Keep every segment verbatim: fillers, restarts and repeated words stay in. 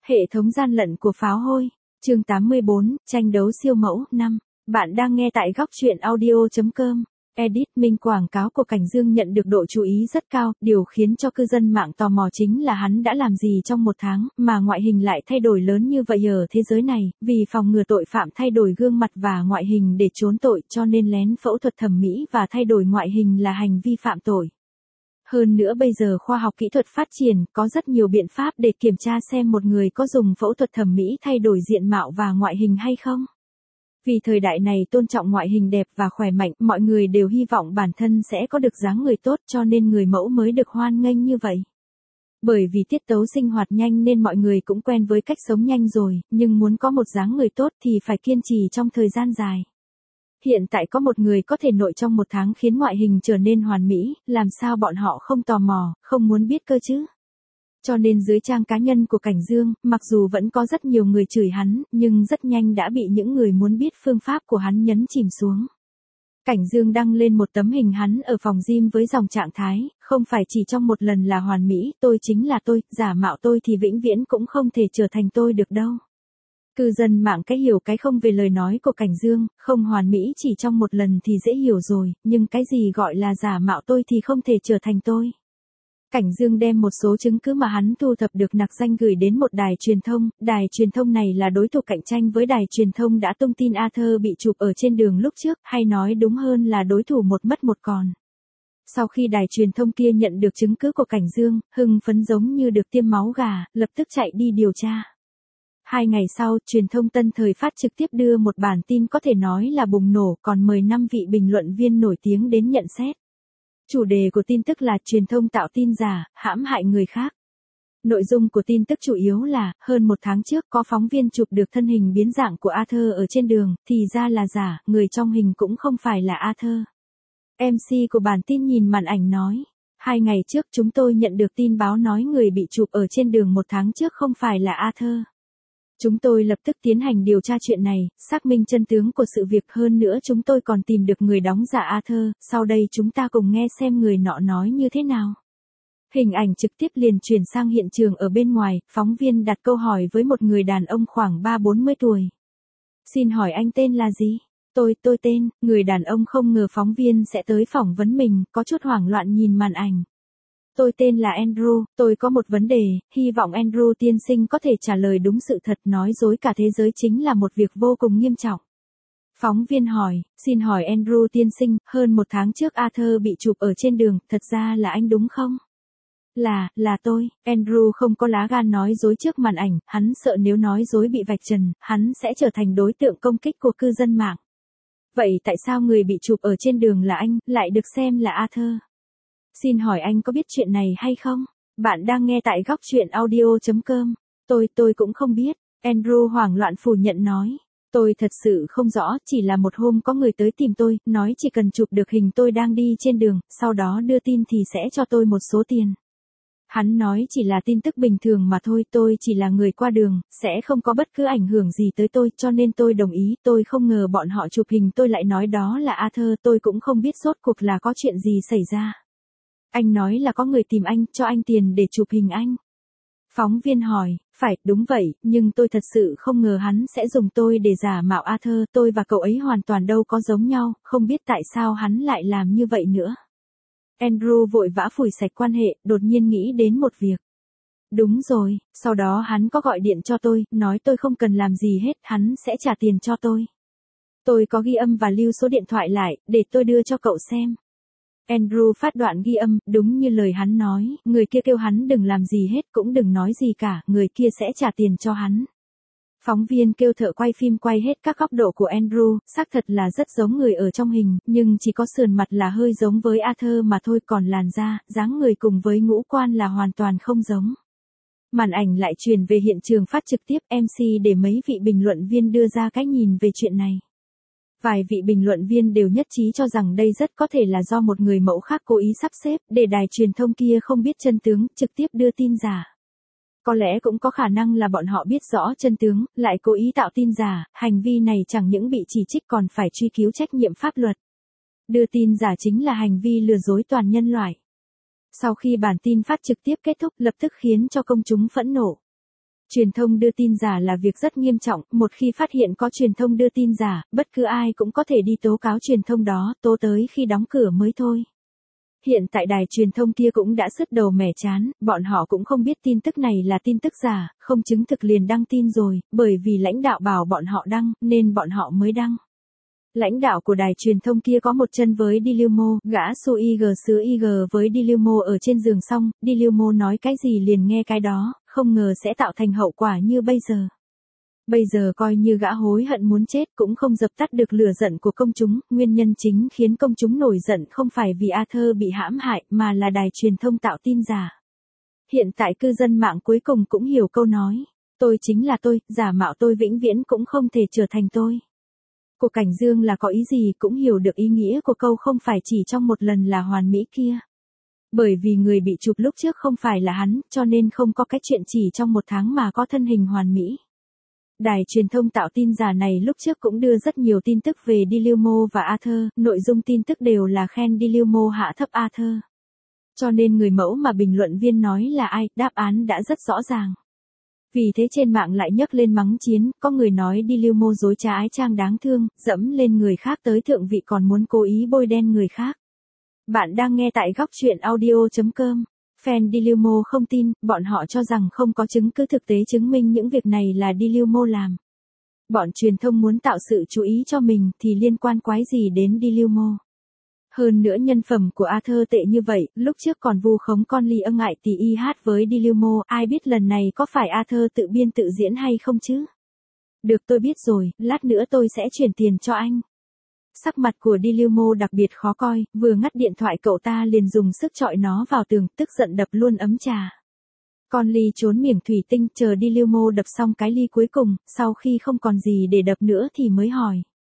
Hệ thống gian lận của pháo hôi. Chương tám mươi bốn, tranh đấu siêu mẫu năm. Bạn đang nghe tại góc truyện audio chấm com. Edit minh quảng cáo của Cảnh Dương nhận được độ chú ý rất cao, điều khiến cho cư dân mạng tò mò chính là hắn đã làm gì trong một tháng, mà ngoại hình lại thay đổi lớn như vậy ở thế giới này, vì phòng ngừa tội phạm thay đổi gương mặt và ngoại hình để trốn tội cho nên lén phẫu thuật thẩm mỹ và thay đổi ngoại hình là hành vi phạm tội. Hơn nữa bây giờ khoa học kỹ thuật phát triển, có rất nhiều biện pháp để kiểm tra xem một người có dùng phẫu thuật thẩm mỹ thay đổi diện mạo và ngoại hình hay không. Vì thời đại này tôn trọng ngoại hình đẹp và khỏe mạnh, mọi người đều hy vọng bản thân sẽ có được dáng người tốt cho nên người mẫu mới được hoan nghênh như vậy. Bởi vì tiết tấu sinh hoạt nhanh nên mọi người cũng quen với cách sống nhanh rồi, nhưng muốn có một dáng người tốt thì phải kiên trì trong thời gian dài. Hiện tại có một người có thể nội trong một tháng khiến ngoại hình trở nên hoàn mỹ, làm sao bọn họ không tò mò, không muốn biết cơ chứ? Cho nên dưới trang cá nhân của Cảnh Dương, mặc dù vẫn có rất nhiều người chửi hắn, nhưng rất nhanh đã bị những người muốn biết phương pháp của hắn nhấn chìm xuống. Cảnh Dương đăng lên một tấm hình hắn ở phòng gym với dòng trạng thái, không phải chỉ trong một lần là hoàn mỹ, tôi chính là tôi, giả mạo tôi thì vĩnh viễn cũng không thể trở thành tôi được đâu. Cư dân mạng cái hiểu cái không về lời nói của Cảnh Dương, không hoàn mỹ chỉ trong một lần thì dễ hiểu rồi, nhưng cái gì gọi là giả mạo tôi thì không thể trở thành tôi. Cảnh Dương đem một số chứng cứ mà hắn thu thập được nặc danh gửi đến một đài truyền thông, đài truyền thông này là đối thủ cạnh tranh với đài truyền thông đã tung tin Arthur bị chụp ở trên đường lúc trước, hay nói đúng hơn là đối thủ một mất một còn. Sau khi đài truyền thông kia nhận được chứng cứ của Cảnh Dương, hưng phấn giống như được tiêm máu gà, lập tức chạy đi điều tra. Hai ngày sau, truyền thông Tân Thời Phát trực tiếp đưa một bản tin có thể nói là bùng nổ, còn mời năm vị bình luận viên nổi tiếng đến nhận xét. Chủ đề của tin tức là truyền thông tạo tin giả, hãm hại người khác. Nội dung của tin tức chủ yếu là, hơn một tháng trước có phóng viên chụp được thân hình biến dạng của Arthur ở trên đường, thì ra là giả, người trong hình cũng không phải là Arthur. em xê của bản tin nhìn màn ảnh nói, hai ngày trước chúng tôi nhận được tin báo nói người bị chụp ở trên đường một tháng trước không phải là Arthur. Chúng tôi lập tức tiến hành điều tra chuyện này, xác minh chân tướng của sự việc, hơn nữa chúng tôi còn tìm được người đóng giả Arthur, sau đây chúng ta cùng nghe xem người nọ nói như thế nào. Hình ảnh trực tiếp liền chuyển sang hiện trường ở bên ngoài, phóng viên đặt câu hỏi với một người đàn ông khoảng ba bốn mươi tuổi. Xin hỏi anh tên là gì? Tôi, tôi tên, người đàn ông không ngờ phóng viên sẽ tới phỏng vấn mình, có chút hoảng loạn nhìn màn ảnh. Tôi tên là Andrew, tôi có một vấn đề, hy vọng Andrew tiên sinh có thể trả lời đúng sự thật, nói dối cả thế giới chính là một việc vô cùng nghiêm trọng. Phóng viên hỏi, xin hỏi Andrew tiên sinh, hơn một tháng trước Arthur bị chụp ở trên đường, thật ra là anh đúng không? Là, là tôi, Andrew không có lá gan nói dối trước màn ảnh, hắn sợ nếu nói dối bị vạch trần, hắn sẽ trở thành đối tượng công kích của cư dân mạng. Vậy tại sao người bị chụp ở trên đường là anh, lại được xem là Arthur? Xin hỏi anh có biết chuyện này hay không? Bạn đang nghe tại góc truyện audio chấm com. Tôi, tôi cũng không biết. Andrew hoảng loạn phủ nhận nói. Tôi thật sự không rõ, chỉ là một hôm có người tới tìm tôi, nói chỉ cần chụp được hình tôi đang đi trên đường, sau đó đưa tin thì sẽ cho tôi một số tiền. Hắn nói chỉ là tin tức bình thường mà thôi, tôi chỉ là người qua đường, sẽ không có bất cứ ảnh hưởng gì tới tôi, cho nên tôi đồng ý, tôi không ngờ bọn họ chụp hình tôi lại nói đó là Arthur, tôi cũng không biết rốt cuộc là có chuyện gì xảy ra. Anh nói là có người tìm anh, cho anh tiền để chụp hình anh. Phóng viên hỏi, phải, đúng vậy, nhưng tôi thật sự không ngờ hắn sẽ dùng tôi để giả mạo Arthur, tôi và cậu ấy hoàn toàn đâu có giống nhau, không biết tại sao hắn lại làm như vậy nữa. Andrew vội vã phủi sạch quan hệ, đột nhiên nghĩ đến một việc. Đúng rồi, sau đó hắn có gọi điện cho tôi, nói tôi không cần làm gì hết, hắn sẽ trả tiền cho tôi. Tôi có ghi âm và lưu số điện thoại lại, để tôi đưa cho cậu xem. Andrew phát đoạn ghi âm, đúng như lời hắn nói, người kia kêu hắn đừng làm gì hết, cũng đừng nói gì cả, người kia sẽ trả tiền cho hắn. Phóng viên kêu thợ quay phim quay hết các góc độ của Andrew, xác thật là rất giống người ở trong hình, nhưng chỉ có sườn mặt là hơi giống với Arthur mà thôi, còn làn da, dáng người cùng với ngũ quan là hoàn toàn không giống. Màn ảnh lại truyền về hiện trường phát trực tiếp, em xê để mấy vị bình luận viên đưa ra cái nhìn về chuyện này. Vài vị bình luận viên đều nhất trí cho rằng đây rất có thể là do một người mẫu khác cố ý sắp xếp, để đài truyền thông kia không biết chân tướng, trực tiếp đưa tin giả. Có lẽ cũng có khả năng là bọn họ biết rõ chân tướng, lại cố ý tạo tin giả, hành vi này chẳng những bị chỉ trích còn phải truy cứu trách nhiệm pháp luật. Đưa tin giả chính là hành vi lừa dối toàn nhân loại. Sau khi bản tin phát trực tiếp kết thúc lập tức khiến cho công chúng phẫn nộ. Truyền thông đưa tin giả là việc rất nghiêm trọng, một khi phát hiện có truyền thông đưa tin giả, bất cứ ai cũng có thể đi tố cáo truyền thông đó, tố tới khi đóng cửa mới thôi. Hiện tại đài truyền thông kia cũng đã sứt đầu mẻ chán, bọn họ cũng không biết tin tức này là tin tức giả, không chứng thực liền đăng tin rồi, bởi vì lãnh đạo bảo bọn họ đăng, nên bọn họ mới đăng. Lãnh đạo của đài truyền thông kia có một chân với Dileumo, gã su ig sứ ig với Dileumo ở trên giường xong, Dileumo nói cái gì liền nghe cái đó, không ngờ sẽ tạo thành hậu quả như bây giờ. Bây giờ coi như gã hối hận muốn chết cũng không dập tắt được lửa giận của công chúng, nguyên nhân chính khiến công chúng nổi giận không phải vì Arthur bị hãm hại mà là đài truyền thông tạo tin giả. Hiện tại cư dân mạng cuối cùng cũng hiểu câu nói, tôi chính là tôi, giả mạo tôi vĩnh viễn cũng không thể trở thành tôi. Của Cảnh Dương là có ý gì cũng hiểu được ý nghĩa của câu không phải chỉ trong một lần là hoàn mỹ kia. Bởi vì người bị chụp lúc trước không phải là hắn, cho nên không có cái chuyện chỉ trong một tháng mà có thân hình hoàn mỹ. Đài truyền thông tạo tin giả này lúc trước cũng đưa rất nhiều tin tức về Dileumo và Arthur, nội dung tin tức đều là khen Dileumo hạ thấp Arthur. Cho nên người mẫu mà bình luận viên nói là ai, đáp án đã rất rõ ràng. Vì thế trên mạng lại nhấc lên mắng chiến, có người nói Dileumo dối trá ái trang đáng thương, dẫm lên người khác tới thượng vị còn muốn cố ý bôi đen người khác. Bạn đang nghe tại góc truyện audio chấm com. Fan Dileumo không tin, bọn họ cho rằng không có chứng cứ thực tế chứng minh những việc này là Dileumo làm. Bọn truyền thông muốn tạo sự chú ý cho mình thì liên quan quái gì đến Dileumo. Hơn nữa nhân phẩm của Arthur tệ như vậy, lúc trước còn vu khống con Ly ân ngại tỷ y hát với Dileumo, ai biết lần này có phải Arthur tự biên tự diễn hay không chứ? Được tôi biết rồi, lát nữa tôi sẽ chuyển tiền cho anh. Sắc mặt của Dileumo đặc biệt khó coi, vừa ngắt điện thoại cậu ta liền dùng sức chọi nó vào tường, tức giận đập luôn ấm trà. Con Ly trốn miệng thủy tinh, chờ Dileumo đập xong cái ly cuối cùng, sau khi không còn gì để đập nữa thì mới hỏi.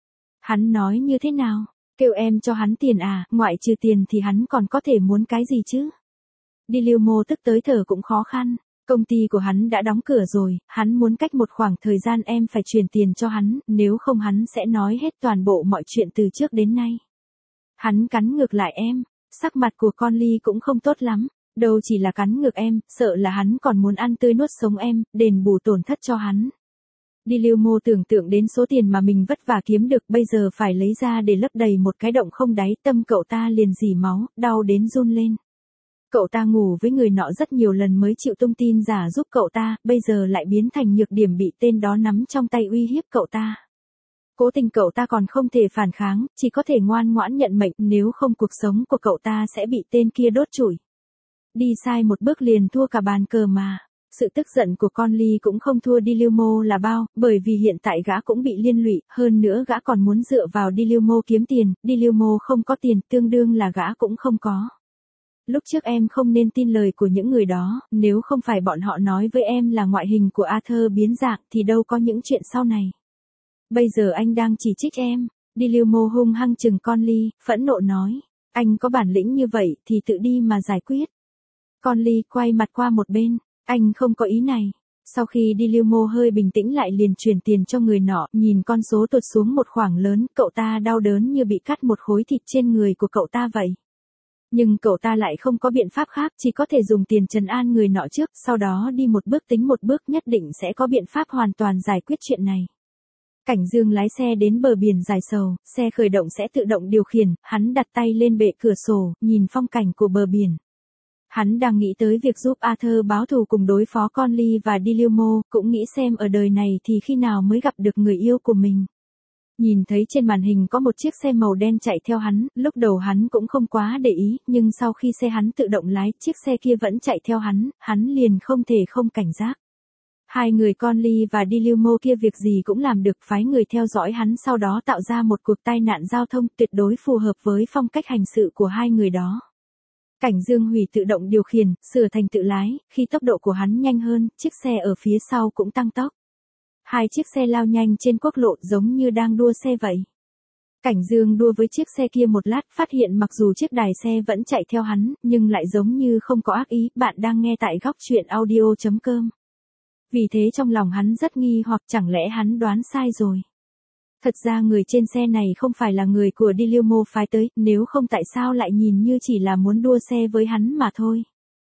Hắn nói như thế nào? Kêu em cho hắn tiền à, ngoại trừ tiền thì hắn còn có thể muốn cái gì chứ? Dileumo tức tới thở cũng khó khăn. Công ty của hắn đã đóng cửa rồi, hắn muốn cách một khoảng thời gian em phải chuyển tiền cho hắn, nếu không hắn sẽ nói hết toàn bộ mọi chuyện từ trước đến nay. Hắn cắn ngược lại em, sắc mặt của con Ly cũng không tốt lắm, đâu chỉ là cắn ngược em, sợ là hắn còn muốn ăn tươi nuốt sống em, đền bù tổn thất cho hắn. Dileumo tưởng tượng đến số tiền mà mình vất vả kiếm được bây giờ phải lấy ra để lấp đầy một cái động không đáy, tâm cậu ta liền rỉ máu, đau đến run lên. Cậu ta ngủ với người nọ rất nhiều lần mới chịu tung tin giả giúp cậu ta, bây giờ lại biến thành nhược điểm bị tên đó nắm trong tay uy hiếp cậu ta. Cố tình cậu ta còn không thể phản kháng, chỉ có thể ngoan ngoãn nhận mệnh, nếu không cuộc sống của cậu ta sẽ bị tên kia đốt trụi. Đi sai một bước liền thua cả bàn cờ mà. Sự tức giận của con Ly cũng không thua Dileumo là bao, bởi vì hiện tại gã cũng bị liên lụy, hơn nữa gã còn muốn dựa vào Dileumo kiếm tiền, Dileumo không có tiền, tương đương là gã cũng không có. Lúc trước em không nên tin lời của những người đó, nếu không phải bọn họ nói với em là ngoại hình của Arthur biến dạng thì đâu có những chuyện sau này. Bây giờ anh đang chỉ trích em. Dileumo hung hăng chừng con Ly, phẫn nộ nói, anh có bản lĩnh như vậy thì tự đi mà giải quyết. Con Ly quay mặt qua một bên, anh không có ý này. Sau khi Dileumo hơi bình tĩnh lại liền chuyển tiền cho người nọ, nhìn con số tuột xuống một khoảng lớn, cậu ta đau đớn như bị cắt một khối thịt trên người của cậu ta vậy. Nhưng cậu ta lại không có biện pháp khác, chỉ có thể dùng tiền trấn an người nọ trước, sau đó đi một bước tính một bước, nhất định sẽ có biện pháp hoàn toàn giải quyết chuyện này. Cảnh Dương lái xe đến bờ biển dài sầu, xe khởi động sẽ tự động điều khiển, hắn đặt tay lên bệ cửa sổ, nhìn phong cảnh của bờ biển. Hắn đang nghĩ tới việc giúp Arthur báo thù cùng đối phó con Ly và Dileumo, cũng nghĩ xem ở đời này thì khi nào mới gặp được người yêu của mình. Nhìn thấy trên màn hình có một chiếc xe màu đen chạy theo hắn, lúc đầu hắn cũng không quá để ý, nhưng sau khi xe hắn tự động lái, chiếc xe kia vẫn chạy theo hắn, hắn liền không thể không cảnh giác. Hai người con Ly và Dileumo kia việc gì cũng làm được, phái người theo dõi hắn sau đó tạo ra một cuộc tai nạn giao thông tuyệt đối phù hợp với phong cách hành sự của hai người đó. Cảnh Dương hủy tự động điều khiển, sửa thành tự lái, khi tốc độ của hắn nhanh hơn, chiếc xe ở phía sau cũng tăng tốc. Hai chiếc xe lao nhanh trên quốc lộ giống như đang đua xe vậy. Cảnh Dương đua với chiếc xe kia một lát, phát hiện mặc dù chiếc đài xe vẫn chạy theo hắn, nhưng lại giống như không có ác ý. Bạn đang nghe tại góc truyện audio chấm com. Vì thế trong lòng hắn rất nghi hoặc chẳng lẽ hắn đoán sai rồi. Thật ra người trên xe này không phải là người của Dileumo phái tới, nếu không tại sao lại nhìn như chỉ là muốn đua xe với hắn mà thôi.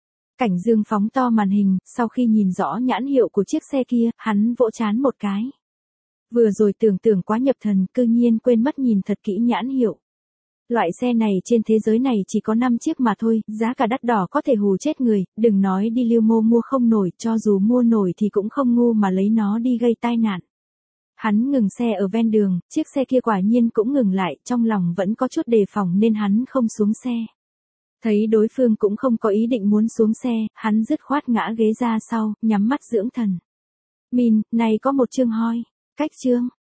Cảnh Dương phóng to màn hình, sau khi nhìn rõ nhãn hiệu của chiếc xe kia, hắn vỗ trán một cái. Vừa rồi tưởng tượng quá nhập thần, cư nhiên quên mất nhìn thật kỹ nhãn hiệu. Loại xe này trên thế giới này chỉ có năm chiếc mà thôi, giá cả đắt đỏ có thể hù chết người, đừng nói đi lưu mô mua không nổi, cho dù mua nổi thì cũng không ngu mà lấy nó đi gây tai nạn. Hắn ngừng xe ở ven đường, chiếc xe kia quả nhiên cũng ngừng lại, trong lòng vẫn có chút đề phòng nên hắn không xuống xe. Thấy đối phương cũng không có ý định muốn xuống xe, hắn dứt khoát ngã ghế ra sau, nhắm mắt dưỡng thần. Min, này có một chương hoi. Cách chương.